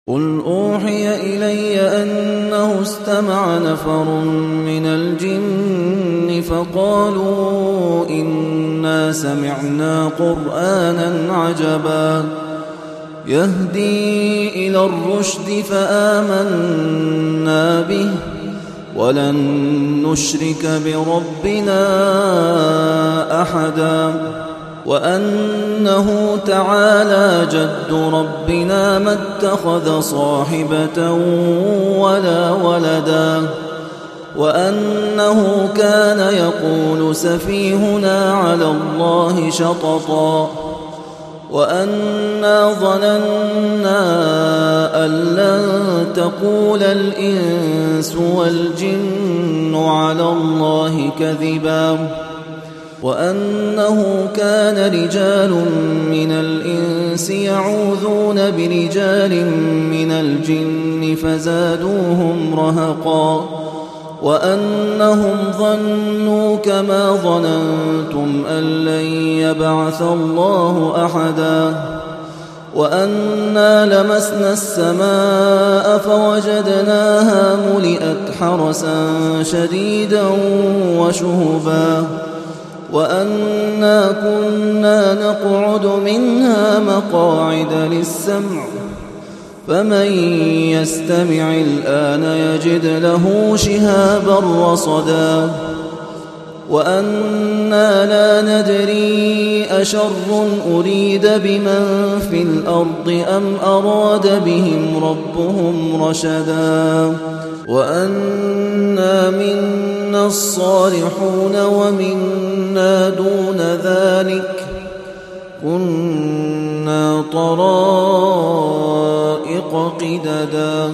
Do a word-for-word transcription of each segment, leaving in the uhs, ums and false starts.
قل أوحي إلي أنه استمع نفر من الجن فقالوا إنا سمعنا قرآنا عجبا يهدي إلى الرشد فآمنا به ولن نشرك بربنا أحدا وأنه تعالى جد ربنا ما اتخذ صاحبة ولا ولدا وأنه كان يقول سفيهنا على الله شططا وأنا ظننا أن لن تقول الإنس والجن على الله كذبا وأنه كان رجال من الإنس يعوذون برجال من الجن فزادوهم رهقا وأنهم ظنوا كما ظننتم أن لن يبعث الله أحدا وأنا لمسنا السماء فوجدناها ملئت حرسا شديدا وشهبا وأنا كنا نقعد منها مقاعد للسمع فمن يستمع الآن يجد له شهابا رصدا وأنا لا ندري أشر أريد بمن في الأرض أم أراد بهم ربهم رشدا وأنا منا الصالحون ومنا دون ذلك كنا طرائق قددا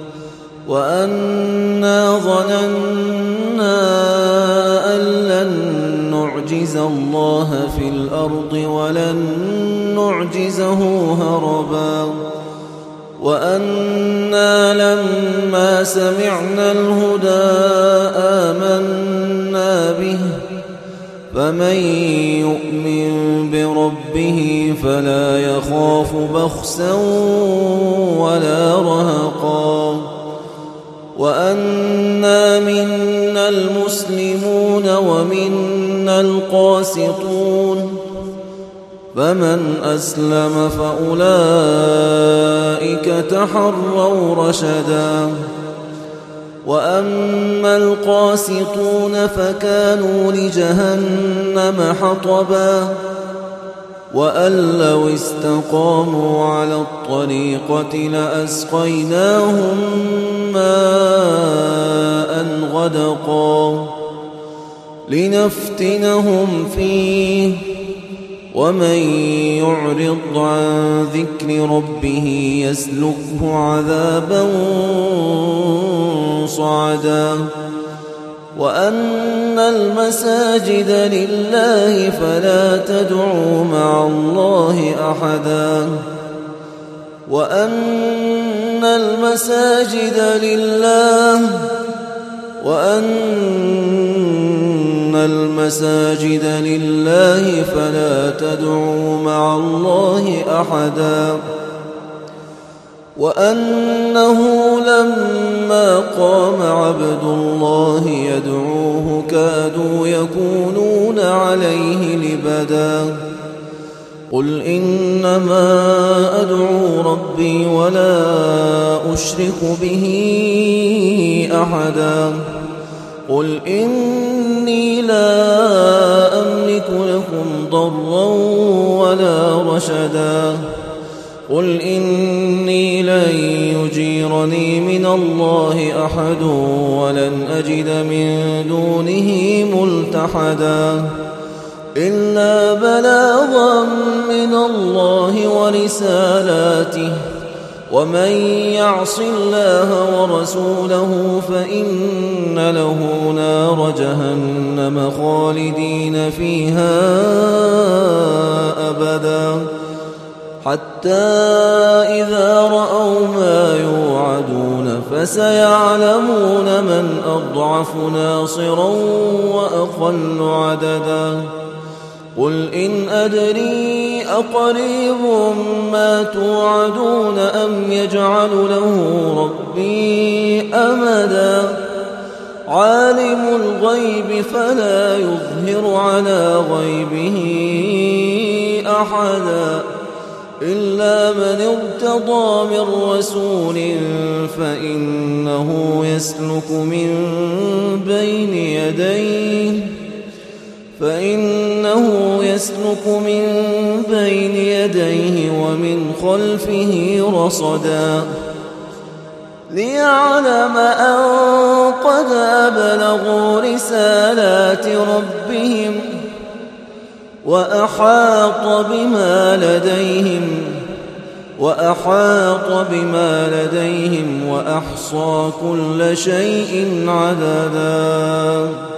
وأنا ظننا أن لن نعجز الله في الأرض ولن نعجزه هربا وأنا لما سمعنا الهدى آمنا به فمن يؤمن بربه فلا يخاف بخسا ولا رهقا وأنا منا المسلمون ومنا القاسطون فمن أسلم فأولئك تحروا رشدا وأما القاسطون فكانوا لجهنم حطبا وأن لو استقاموا على الطريقة لأسقيناهم ماء غدقا لنفتنهم فيه ومن يعرض عن ذكر ربه يسلكه عذابا صعدا وأن المساجد لله فلا تدعوا مع الله أحدا وأن المساجد لله وأن المساجد لله فلا تدعوا مع الله أحدا وأنه لما قام عبد الله يدعوه كادوا يكونون عليه لبدا قل إنما أدعو ربي ولا أشرك به أحدا قل إني لا أملك لكم ضرا ولا رشدا قل إني لن يجيرني من الله أحد ولن أجد من دونه ملتحدا إلا بلاغا من الله ورسالاته ومن يعص الله ورسوله فإن له نار جهنم خالدين فيها أبدا حتى إذا رأوا ما يوعدون فسيعلمون من أضعف ناصرا وأقل عددا قل إن أدري أقريب ما توعدون أم يجعل له ربي أمدا عالم الغيب فلا يظهر على غيبه أحدا إلا من ارتضى من رسول فإنه يسلك من بين يديه فإنه يسلك من بين يديه ومن خلفه رصدا ليعلم أن قد أبلغوا رسالات ربهم وأحاط بما لديهم وأحاط بما لديهم وأحصى كل شيء عددا.